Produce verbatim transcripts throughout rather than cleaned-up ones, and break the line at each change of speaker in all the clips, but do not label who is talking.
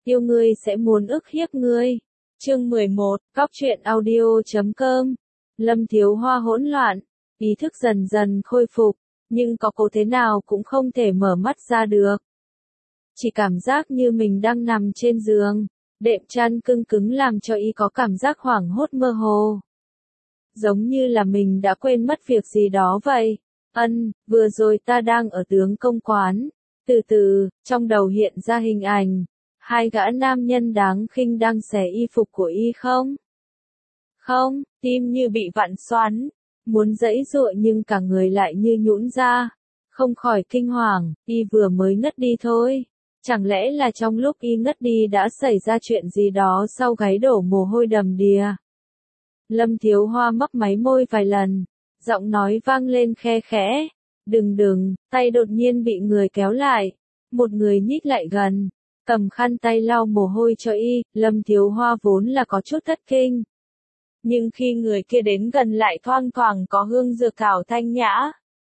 yêu ngươi sẽ muốn ức hiếp ngươi. Chương mười một, Cóc truyện audio chấm com. Lâm Thiếu Hoa hỗn loạn, ý thức dần dần khôi phục, nhưng có cố thế nào cũng không thể mở mắt ra được. Chỉ cảm giác như mình đang nằm trên giường, đệm chăn cưng cứng làm cho y có cảm giác hoảng hốt mơ hồ. Giống như là mình đã quên mất việc gì đó vậy. Ân, vừa rồi ta đang ở tướng công quán. Từ từ, trong đầu hiện ra hình ảnh. Hai gã nam nhân đáng khinh đang xẻ y phục của y không? Không, tim như bị vặn xoắn. Muốn giãy giụa nhưng cả người lại như nhũn ra. Không khỏi kinh hoàng, y vừa mới ngất đi thôi. Chẳng lẽ là trong lúc y ngất đi đã xảy ra chuyện gì đó sau gáy đổ mồ hôi đầm đìa. Lâm Thiếu Hoa mấp máy môi vài lần, giọng nói vang lên khe khẽ. Đừng đừng, tay đột nhiên bị người kéo lại. Một người nhích lại gần, cầm khăn tay lau mồ hôi cho y. Lâm Thiếu Hoa vốn là có chút thất kinh. Nhưng khi người kia đến gần lại thoang thoảng có hương dược thảo thanh nhã.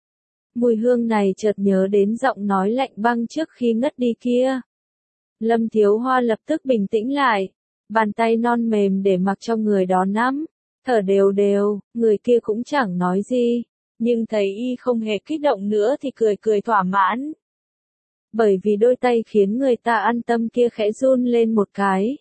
Mùi hương này chợt nhớ đến giọng nói lạnh băng trước khi ngất đi kia. Lâm Thiếu Hoa lập tức bình tĩnh lại, bàn tay non mềm để mặc cho người đó nắm, thở đều đều, người kia cũng chẳng nói gì, nhưng thấy y không hề kích động nữa thì cười cười thỏa mãn. Bởi vì đôi tay khiến người ta an tâm kia khẽ run lên một cái.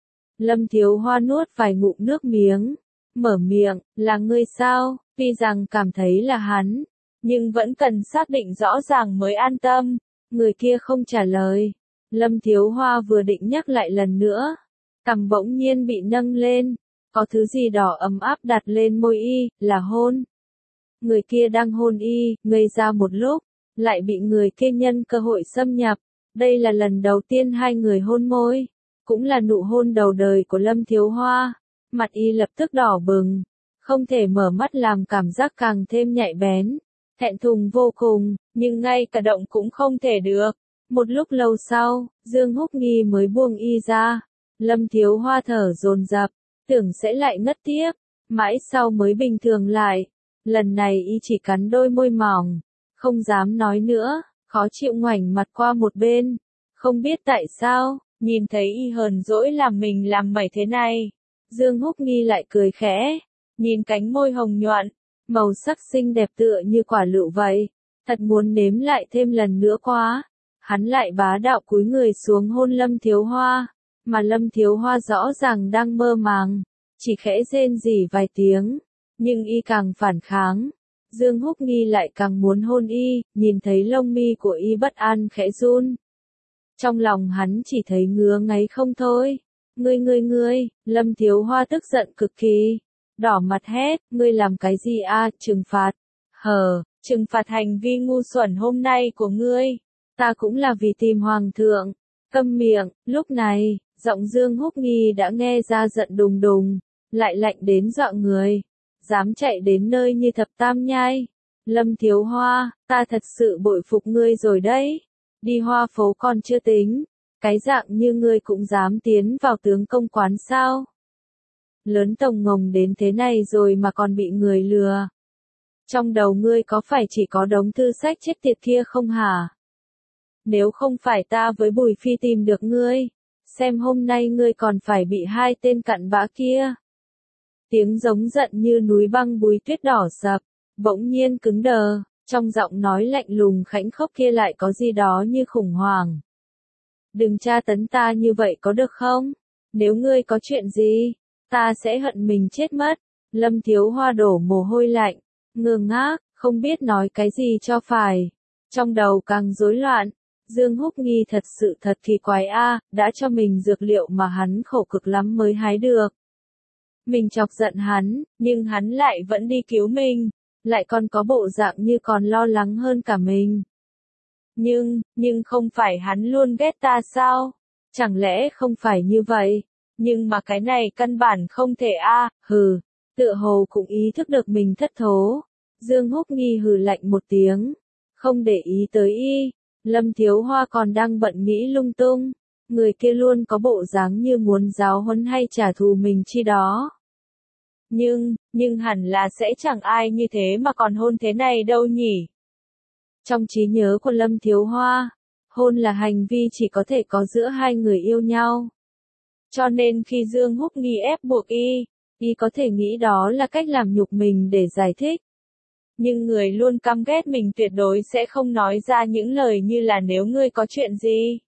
Lâm Thiếu Hoa nuốt vài ngụm nước miếng, mở miệng, là ngươi sao, tuy rằng cảm thấy là hắn, nhưng vẫn cần xác định rõ ràng mới an tâm. Người kia không trả lời. Lâm Thiếu Hoa vừa định nhắc lại lần nữa, cằm bỗng nhiên bị nâng lên, có thứ gì đỏ ấm áp đặt lên môi y, là hôn. Người kia đang hôn y, ngây ra một lúc, lại bị người kia nhân cơ hội xâm nhập. Đây là lần đầu tiên hai người hôn môi, cũng là nụ hôn đầu đời của Lâm Thiếu Hoa. Mặt y lập tức đỏ bừng, không thể mở mắt làm cảm giác càng thêm nhạy bén. Thẹn thùng vô cùng, nhưng ngay cả động cũng không thể được. Một lúc lâu sau, Dương Húc Nghi mới buông y ra. Lâm Thiếu Hoa thở dồn dập, tưởng sẽ lại ngất tiếp, mãi sau mới bình thường lại. Lần này y chỉ cắn đôi môi mỏng, không dám nói nữa, khó chịu ngoảnh mặt qua một bên. Không biết tại sao, nhìn thấy y hờn dỗi làm mình làm mẩy thế này. Dương Húc Nghi lại cười khẽ, nhìn cánh môi hồng nhuận, màu sắc xinh đẹp tựa như quả lựu vậy, thật muốn nếm lại thêm lần nữa quá. Hắn lại bá đạo cúi người xuống hôn Lâm Thiếu Hoa, mà Lâm Thiếu Hoa rõ ràng đang mơ màng, chỉ khẽ rên rỉ vài tiếng, nhưng y càng phản kháng. Dương Húc Nghi lại càng muốn hôn y, nhìn thấy lông mi của y bất an khẽ run. Trong lòng hắn chỉ thấy ngứa ngáy không thôi. Ngươi ngươi ngươi, Lâm Thiếu Hoa tức giận cực kỳ. Đỏ mặt hét, ngươi làm cái gì a? À, trừng phạt. Hờ, trừng phạt hành vi ngu xuẩn hôm nay của ngươi. Ta cũng là vì tìm hoàng thượng. Câm miệng. Lúc này, giọng Dương Húc Nghi đã nghe ra giận đùng đùng, lại lạnh đến dọa người. Dám chạy đến nơi như Thập Tam Nhai. Lâm Thiếu Hoa, ta thật sự bội phục ngươi rồi đấy. Đi hoa phố còn chưa tính, cái dạng như ngươi cũng dám tiến vào tướng công quán sao? Lớn tổng ngồng đến thế này rồi mà còn bị người lừa. Trong đầu ngươi có phải chỉ có đống thư sách chết tiệt kia không hả? Nếu không phải ta với Bùi Phi tìm được ngươi, xem hôm nay ngươi còn phải bị hai tên cặn bã kia. Tiếng giống giận như núi băng bùi tuyết đỏ sập, bỗng nhiên cứng đờ, trong giọng nói lạnh lùng khánh khốc kia lại có gì đó như khủng hoảng. Đừng tra tấn ta như vậy có được không? Nếu ngươi có chuyện gì, ta sẽ hận mình chết mất. Lâm Thiếu Hoa đổ mồ hôi lạnh, ngơ ngác, không biết nói cái gì cho phải. Trong đầu càng rối loạn, Dương Húc Nghi thật sự thật kỳ quái a, đã cho mình dược liệu mà hắn khổ cực lắm mới hái được. Mình chọc giận hắn, nhưng hắn lại vẫn đi cứu mình, lại còn có bộ dạng như còn lo lắng hơn cả mình. Nhưng, nhưng không phải hắn luôn ghét ta sao? Chẳng lẽ không phải như vậy? Nhưng mà cái này căn bản không thể a, à, hừ, tựa hồ cũng ý thức được mình thất thố. Dương Húc Nghi hừ lạnh một tiếng, không để ý tới y. Lâm Thiếu Hoa còn đang bận nghĩ lung tung, người kia luôn có bộ dáng như muốn giáo huấn hay trả thù mình chi đó. Nhưng, nhưng hẳn là sẽ chẳng ai như thế mà còn hôn thế này đâu nhỉ? Trong trí nhớ của Lâm Thiếu Hoa, Hôn là hành vi chỉ có thể có giữa hai người yêu nhau. Cho nên khi Dương Húc Nghi ép buộc y, y có thể nghĩ đó là cách làm nhục mình để giải thích. Nhưng người luôn căm ghét mình tuyệt đối sẽ không nói ra những lời như là nếu ngươi có chuyện gì,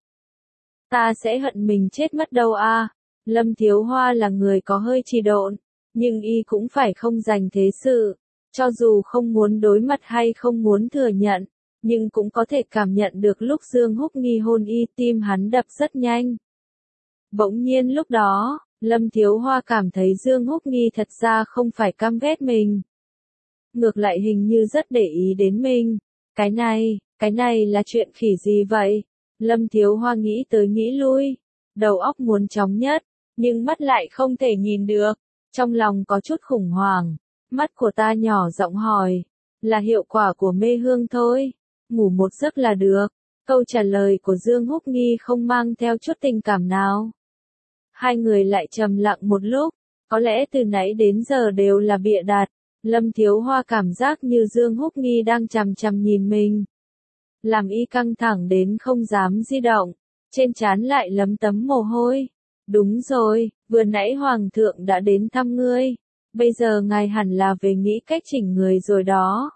ta sẽ hận mình chết mất đâu a. Lâm Thiếu Hoa là người có hơi trì độn, nhưng y cũng phải không dành thế sự. Cho dù không muốn đối mặt hay không muốn thừa nhận, nhưng cũng có thể cảm nhận được lúc Dương Húc Nghi hôn y tim hắn đập rất nhanh. Bỗng nhiên lúc đó, Lâm Thiếu Hoa cảm thấy Dương Húc Nghi thật ra không phải căm ghét mình. Ngược lại hình như rất để ý đến mình. Cái này, cái này là chuyện khỉ gì vậy? Lâm Thiếu Hoa nghĩ tới nghĩ lui. Đầu óc muốn chóng nhất, nhưng mắt lại không thể nhìn được. Trong lòng có chút khủng hoảng. Mắt của ta nhỏ giọng hỏi. Là hiệu quả của mê hương thôi. Ngủ một giấc là được. Câu trả lời của Dương Húc Nghi không mang theo chút tình cảm nào. Hai người lại trầm lặng một lúc. Có lẽ từ nãy đến giờ đều là bịa đặt. Lâm Thiếu Hoa cảm giác như Dương Húc Nghi đang chằm chằm nhìn mình. Làm y căng thẳng đến không dám di động. Trên trán lại lấm tấm mồ hôi. Đúng rồi, vừa nãy Hoàng thượng đã đến thăm ngươi. Bây giờ ngài hẳn là về nghĩ cách chỉnh người rồi đó.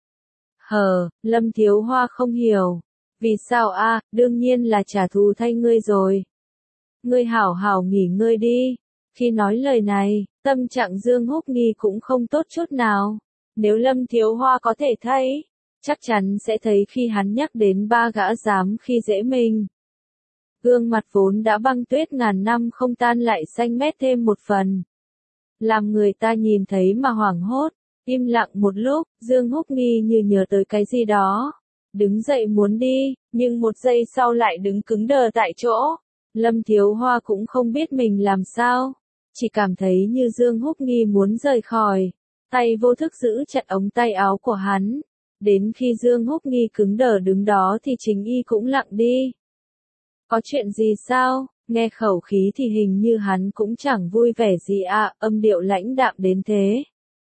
Hờ, Lâm Thiếu Hoa không hiểu. Vì sao a? À, đương nhiên là trả thù thay ngươi rồi. Ngươi hảo hảo nghỉ ngơi đi. Khi nói lời này, tâm trạng Dương Húc Nghi cũng không tốt chút nào. Nếu Lâm Thiếu Hoa có thể thấy, chắc chắn sẽ thấy khi hắn nhắc đến ba gã dám khi dễ mình. Gương mặt vốn đã băng tuyết ngàn năm không tan lại xanh mét thêm một phần. Làm người ta nhìn thấy mà hoảng hốt, im lặng một lúc, Dương Húc Nghi như nhớ tới cái gì đó. Đứng dậy muốn đi, nhưng một giây sau lại đứng cứng đờ tại chỗ. Lâm Thiếu Hoa cũng không biết mình làm sao. Chỉ cảm thấy như Dương Húc Nghi muốn rời khỏi. Tay vô thức giữ chặt ống tay áo của hắn. Đến khi Dương Húc Nghi cứng đờ đứng đó thì chính y cũng lặng đi. Có chuyện gì sao? Nghe khẩu khí thì hình như hắn cũng chẳng vui vẻ gì à, âm điệu lãnh đạm đến thế.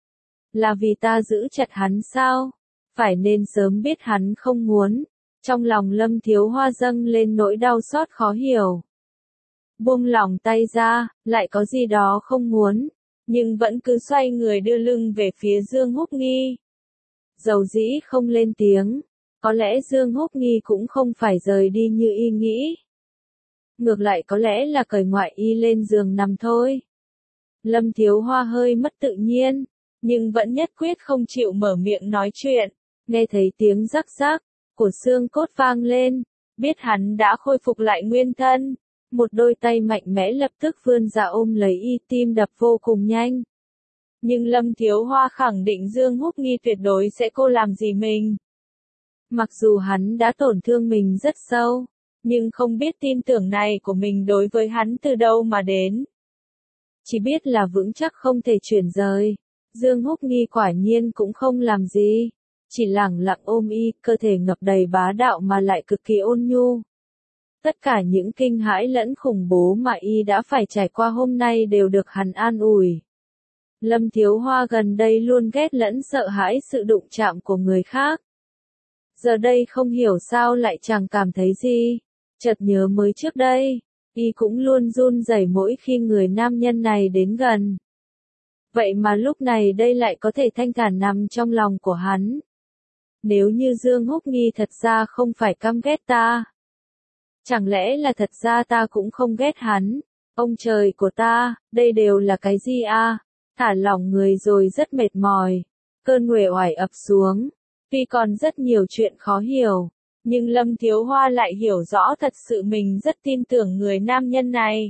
Là vì ta giữ chặt hắn sao? Phải nên sớm biết hắn không muốn. Trong lòng Lâm Thiếu Hoa dâng lên nỗi đau xót khó hiểu. Buông lỏng tay ra, lại có gì đó không muốn, nhưng vẫn cứ xoay người đưa lưng về phía Dương Húc Nghi. Dầu dĩ không lên tiếng, có lẽ Dương Húc Nghi cũng không phải rời đi như y nghĩ. Ngược lại có lẽ là cởi ngoại y lên giường nằm thôi. Lâm Thiếu Hoa hơi mất tự nhiên, nhưng vẫn nhất quyết không chịu mở miệng nói chuyện. Nghe thấy tiếng rắc rắc của xương cốt vang lên, biết hắn đã khôi phục lại nguyên thân. Một đôi tay mạnh mẽ lập tức vươn ra ôm lấy y, tim đập vô cùng nhanh. Nhưng Lâm Thiếu Hoa khẳng định Dương Húc Nghi tuyệt đối sẽ cô làm gì mình. Mặc dù hắn đã tổn thương mình rất sâu, nhưng không biết tin tưởng này của mình đối với hắn từ đâu mà đến. Chỉ biết là vững chắc không thể chuyển rời. Dương Húc Nghi quả nhiên cũng không làm gì. Chỉ lẳng lặng ôm y, cơ thể ngập đầy bá đạo mà lại cực kỳ ôn nhu. Tất cả những kinh hãi lẫn khủng bố mà y đã phải trải qua hôm nay đều được hắn an ủi. Lâm Thiếu Hoa gần đây luôn ghét lẫn sợ hãi sự đụng chạm của người khác. Giờ đây không hiểu sao lại chẳng cảm thấy gì. Chợt nhớ mới trước đây, y cũng luôn run rẩy mỗi khi người nam nhân này đến gần. Vậy mà lúc này đây lại có thể thanh thản nằm trong lòng của hắn. Nếu như Dương Húc Nghi thật ra không phải căm ghét ta. Chẳng lẽ là thật ra ta cũng không ghét hắn? Ông trời của ta, đây đều là cái gì a? À? Thả lỏng người rồi rất mệt mỏi. Cơn uể oải ập xuống. Tuy còn rất nhiều chuyện khó hiểu, nhưng Lâm Thiếu Hoa lại hiểu rõ thật sự mình rất tin tưởng người nam nhân này.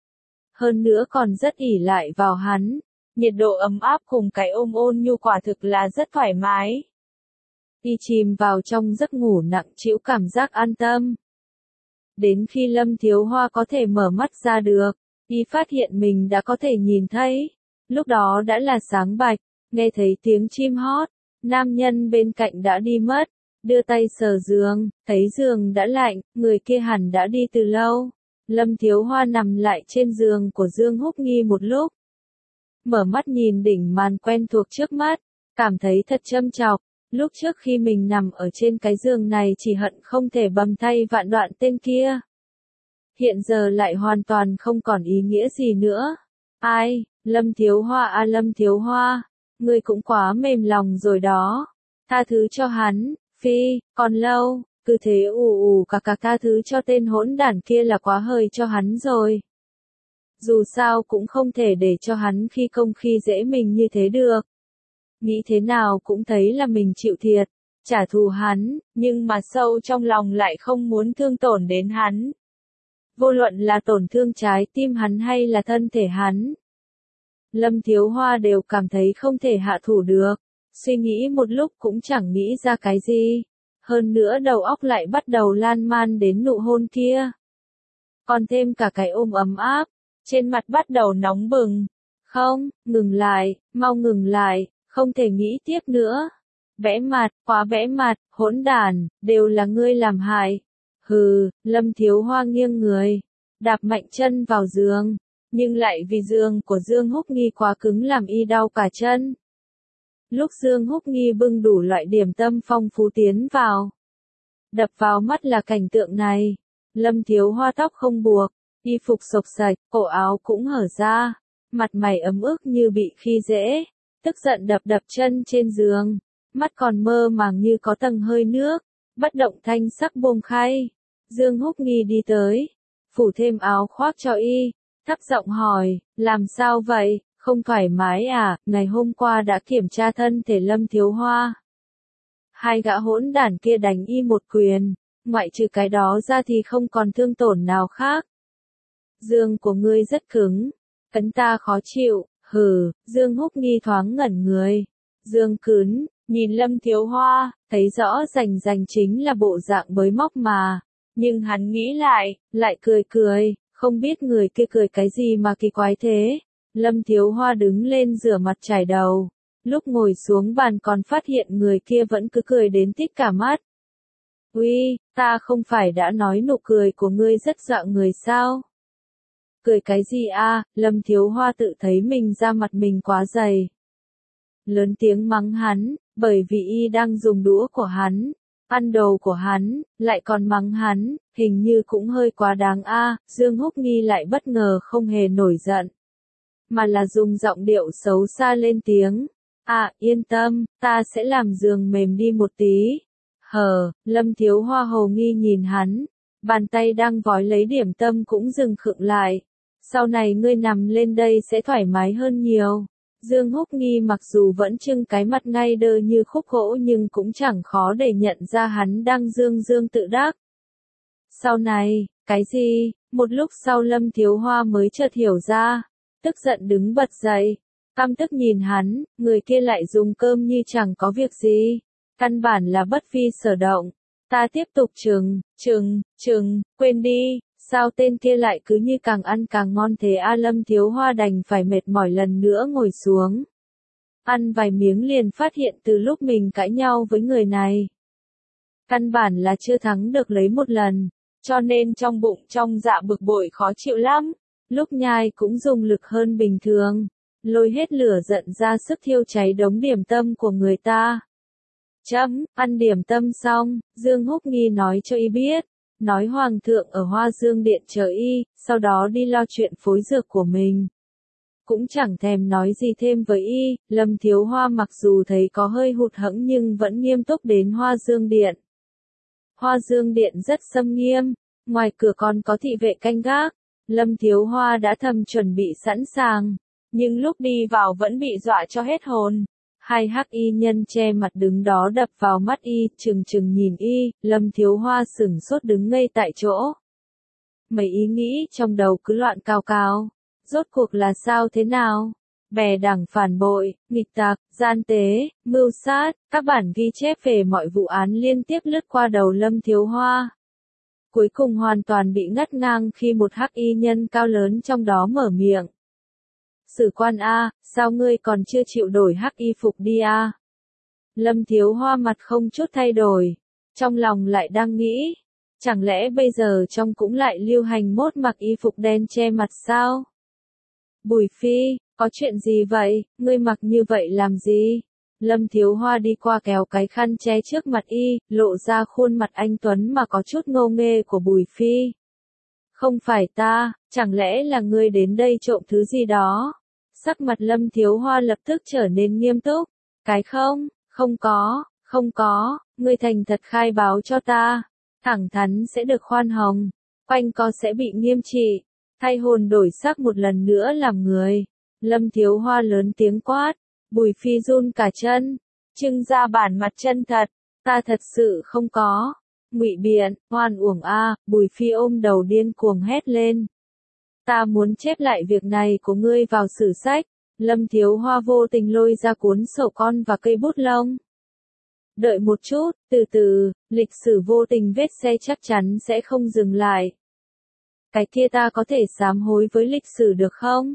Hơn nữa còn rất ỷ lại vào hắn. Nhiệt độ ấm áp cùng cái ôm ôn nhu quả thực là rất thoải mái. Y chìm vào trong giấc ngủ nặng trĩu cảm giác an tâm. Đến khi Lâm Thiếu Hoa có thể mở mắt ra được, y phát hiện mình đã có thể nhìn thấy. Lúc đó đã là sáng bạch, nghe thấy tiếng chim hót, nam nhân bên cạnh đã đi mất, đưa tay sờ giường, thấy giường đã lạnh, người kia hẳn đã đi từ lâu. Lâm Thiếu Hoa nằm lại trên giường của Dương Húc Nghi một lúc. Mở mắt nhìn đỉnh màn quen thuộc trước mắt, cảm thấy thật châm chọc. Lúc trước khi mình nằm ở trên cái giường này chỉ hận không thể bầm thay vạn đoạn tên kia. Hiện giờ lại hoàn toàn không còn ý nghĩa gì nữa. Ai, Lâm Thiếu Hoa à Lâm Thiếu Hoa, ngươi cũng quá mềm lòng rồi đó. Tha thứ cho hắn, phi, còn lâu, cứ thế ù ù cà cà tha thứ cho tên hỗn đản kia là quá hời cho hắn rồi. Dù sao cũng không thể để cho hắn khi công khi dễ mình như thế được. Nghĩ thế nào cũng thấy là mình chịu thiệt, trả thù hắn, nhưng mà sâu trong lòng lại không muốn thương tổn đến hắn. Vô luận là tổn thương trái tim hắn hay là thân thể hắn. Lâm Thiếu Hoa đều cảm thấy không thể hạ thủ được, suy nghĩ một lúc cũng chẳng nghĩ ra cái gì. Hơn nữa đầu óc lại bắt đầu lan man đến nụ hôn kia. Còn thêm cả cái ôm ấm áp, trên mặt bắt đầu nóng bừng. Không, ngừng lại, mau ngừng lại, không thể nghĩ tiếp nữa. Bẽ mặt, quá bẽ mặt, hỗn đản, đều là ngươi làm hại. Hừ, Lâm Thiếu Hoa nghiêng người, đạp mạnh chân vào giường, nhưng lại vì giường của Dương Húc Nghi quá cứng làm y đau cả chân. Lúc Dương Húc Nghi bưng đủ loại điểm tâm phong phú tiến vào, đập vào mắt là cảnh tượng này. Lâm Thiếu Hoa tóc không buộc, y phục xộc xạch, cổ áo cũng hở ra, mặt mày ấm ức như bị khi dễ, tức giận đập đập chân trên giường, mắt còn mơ màng như có tầng hơi nước, bất động thanh sắc buông khay. Dương Húc Nghi đi tới, phủ thêm áo khoác cho y, thấp giọng hỏi, làm sao vậy, không thoải mái à, ngày hôm qua đã kiểm tra thân thể Lâm Thiếu Hoa. Hai gã hỗn đản kia đánh y một quyền, ngoại trừ cái đó ra thì không còn thương tổn nào khác. Dương của ngươi rất cứng, cấn ta khó chịu, hừ, Dương Húc Nghi thoáng ngẩn người. Dương cứng, nhìn Lâm Thiếu Hoa, thấy rõ rành rành chính là bộ dạng bới móc mà. Nhưng hắn nghĩ lại, lại cười cười, không biết người kia cười cái gì mà kỳ quái thế. Lâm Thiếu Hoa đứng lên rửa mặt chải đầu, lúc ngồi xuống bàn còn phát hiện người kia vẫn cứ cười đến tít cả mắt. Uy, ta không phải đã nói nụ cười của ngươi rất dọa người sao? Cười cái gì a? Lâm Thiếu Hoa tự thấy mình ra mặt mình quá dày. Lớn tiếng mắng hắn, bởi vì y đang dùng đũa của hắn, ăn đồ của hắn, lại còn mắng hắn, hình như cũng hơi quá đáng a. Dương Húc Nghi lại bất ngờ không hề nổi giận, mà là dùng giọng điệu xấu xa lên tiếng. À, yên tâm, ta sẽ làm giường mềm đi một tí. Hờ, Lâm Thiếu Hoa hồ nghi nhìn hắn, bàn tay đang vói lấy điểm tâm cũng dừng khựng lại. Sau này ngươi nằm lên đây sẽ thoải mái hơn nhiều. Dương Húc Nghi mặc dù vẫn trưng cái mặt ngay đơ như khúc gỗ nhưng cũng chẳng khó để nhận ra hắn đang dương dương tự đắc. Sau này, cái gì? Một lúc sau Lâm Thiếu Hoa mới chợt hiểu ra, tức giận đứng bật dậy, căm tức nhìn hắn, người kia lại dùng cơm như chẳng có việc gì, căn bản là bất phi sở động. Ta tiếp tục trừng, trừng, trừng, quên đi. Sao tên kia lại cứ như càng ăn càng ngon thế a? Lâm Thiếu Hoa đành phải mệt mỏi lần nữa ngồi xuống. Ăn vài miếng liền phát hiện từ lúc mình cãi nhau với người này, căn bản là chưa thắng được lấy một lần, cho nên trong bụng trong dạ bực bội khó chịu lắm. Lúc nhai cũng dùng lực hơn bình thường, lôi hết lửa giận ra sức thiêu cháy đống điểm tâm của người ta. Chấm, ăn điểm tâm xong, Dương Húc Nghi nói cho y biết. Nói Hoàng thượng ở Hoa Dương Điện chờ y, sau đó đi lo chuyện phối dược của mình. Cũng chẳng thèm nói gì thêm với y. Lâm Thiếu Hoa mặc dù thấy có hơi hụt hẫng nhưng vẫn nghiêm túc đến Hoa Dương Điện. Hoa Dương Điện rất xâm nghiêm, ngoài cửa còn có thị vệ canh gác. Lâm Thiếu Hoa đã thầm chuẩn bị sẵn sàng, nhưng lúc đi vào vẫn bị dọa cho hết hồn. Hai hắc y nhân che mặt đứng đó đập vào mắt y, trừng trừng nhìn y. Lâm Thiếu Hoa sửng sốt đứng ngây tại chỗ. Mấy ý nghĩ trong đầu cứ loạn cao cao. Rốt cuộc là sao thế nào? Bè đảng phản bội, nghịch tặc, gian tế, mưu sát, các bản ghi chép về mọi vụ án liên tiếp lướt qua đầu Lâm Thiếu Hoa. Cuối cùng hoàn toàn bị ngắt ngang khi một hắc y nhân cao lớn trong đó mở miệng. Sử quan a, sao ngươi còn chưa chịu đổi hắc y phục đi a? Lâm Thiếu Hoa mặt không chút thay đổi, trong lòng lại đang nghĩ, chẳng lẽ bây giờ trong cũng lại lưu hành mốt mặc y phục đen che mặt sao? Bùi Phi, có chuyện gì vậy, ngươi mặc như vậy làm gì? Lâm Thiếu Hoa đi qua kéo cái khăn che trước mặt y, lộ ra khuôn mặt anh tuấn mà có chút ngô nghê của Bùi Phi. Không phải ta, chẳng lẽ là ngươi đến đây trộm thứ gì đó? Sắc mặt Lâm Thiếu Hoa lập tức trở nên nghiêm túc. Cái không, không có, không có, ngươi thành thật khai báo cho ta. Thẳng thắn sẽ được khoan hồng, quanh co sẽ bị nghiêm trị. Thay hồn đổi sắc một lần nữa làm người. Lâm Thiếu Hoa lớn tiếng quát. Bùi Phi run cả chân, trưng ra bản mặt chân thật, ta thật sự không có. Ngụy biện, oan uổng a, Bùi Phi ôm đầu điên cuồng hét lên. Ta muốn chép lại việc này của ngươi vào sử sách. Lâm Thiếu Hoa vô tình lôi ra cuốn sổ con và cây bút lông. Đợi một chút, từ từ, lịch sử vô tình vết xe chắc chắn sẽ không dừng lại. Cái kia ta có thể sám hối với lịch sử được không?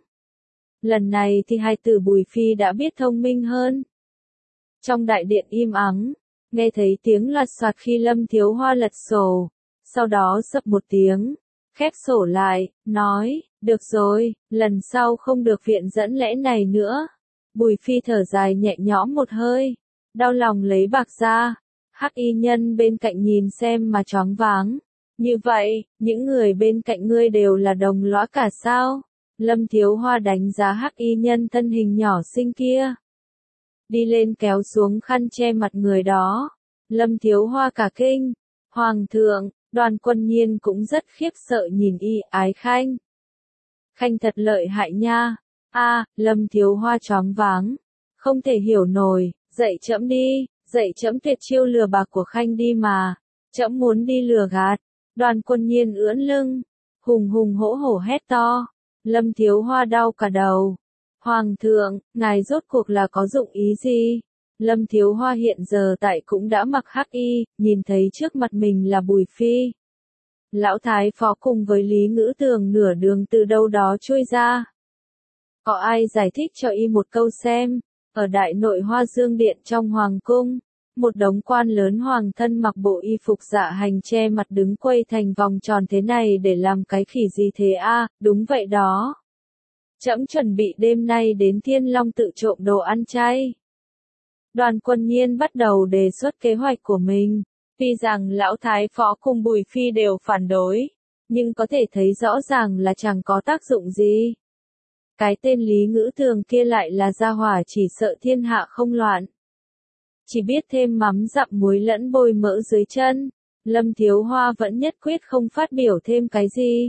Lần này thì hai tử Bùi Phi đã biết thông minh hơn. Trong đại điện im ắng, nghe thấy tiếng loạt soạt khi Lâm Thiếu Hoa lật sổ, sau đó sập một tiếng, khép sổ lại, nói, được rồi, lần sau không được viện dẫn lẽ này nữa. Bùi Phi thở dài nhẹ nhõm một hơi, đau lòng lấy bạc ra, hắc y nhân bên cạnh nhìn xem mà choáng váng. Như vậy, những người bên cạnh ngươi đều là đồng lõa cả sao? Lâm Thiếu Hoa đánh giá hắc y nhân thân hình nhỏ xinh kia. Đi lên kéo xuống khăn che mặt người đó. Lâm Thiếu Hoa cả kinh. Hoàng thượng, Đoàn Quân Nhiên cũng rất khiếp sợ nhìn y. Ái Khanh. Khanh thật lợi hại nha. A, Lâm Thiếu Hoa choáng váng. Không thể hiểu nổi, dạy trẫm đi, dạy trẫm tuyệt chiêu lừa bạc của Khanh đi mà. Trẫm muốn đi lừa gạt. Đoàn Quân Nhiên ưỡn lưng, hùng hùng hổ hổ hét to. Lâm Thiếu Hoa đau cả đầu. Hoàng thượng, ngài rốt cuộc là có dụng ý gì? Lâm Thiếu Hoa hiện giờ tại cũng đã mặc hắc y, nhìn thấy trước mặt mình là Bùi Phi. Lão Thái Phó cùng với Lý Ngữ Tường nửa đường từ đâu đó chui ra. Có ai giải thích cho y một câu xem? Ở Đại Nội Hoa Dương Điện trong Hoàng Cung, một đống quan lớn hoàng thân mặc bộ y phục dạ hành che mặt đứng quây thành vòng tròn thế này để làm cái khỉ gì thế a? À, đúng vậy đó. Trẫm chuẩn bị đêm nay đến Thiên Long tự trộm đồ ăn chay. Đoàn Quân Nhiên bắt đầu đề xuất kế hoạch của mình. Tuy rằng Lão Thái Phó cùng Bùi Phi đều phản đối, nhưng có thể thấy rõ ràng là chẳng có tác dụng gì. Cái tên Lý Ngữ Tường kia lại là gia hỏa chỉ sợ thiên hạ không loạn. Chỉ biết thêm mắm dặm muối lẫn bôi mỡ dưới chân. Lâm Thiếu Hoa vẫn nhất quyết không phát biểu thêm cái gì.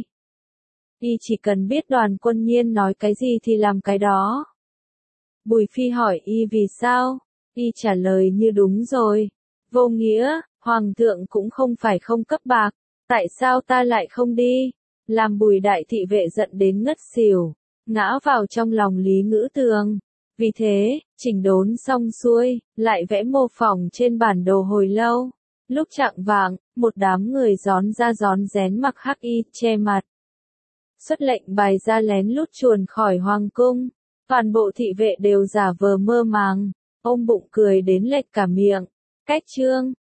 Y chỉ cần biết Đoàn Quân Nhiên nói cái gì thì làm cái đó. Bùi Phi hỏi y vì sao? Y trả lời như đúng rồi. Vô nghĩa, Hoàng thượng cũng không phải không cấp bạc. Tại sao ta lại không đi? Làm Bùi đại thị vệ giận đến ngất xỉu. Ngã vào trong lòng Lý Ngữ Tường. Vì thế, chỉnh đốn xong xuôi, lại vẽ mô phỏng trên bản đồ hồi lâu. Lúc chạng vạng, một đám người gión ra gión rén mặc hắc y, che mặt. Xuất lệnh bài ra lén lút chuồn khỏi hoàng cung. Toàn bộ thị vệ đều giả vờ mơ màng, ôm bụng cười đến lệch cả miệng. Cách chương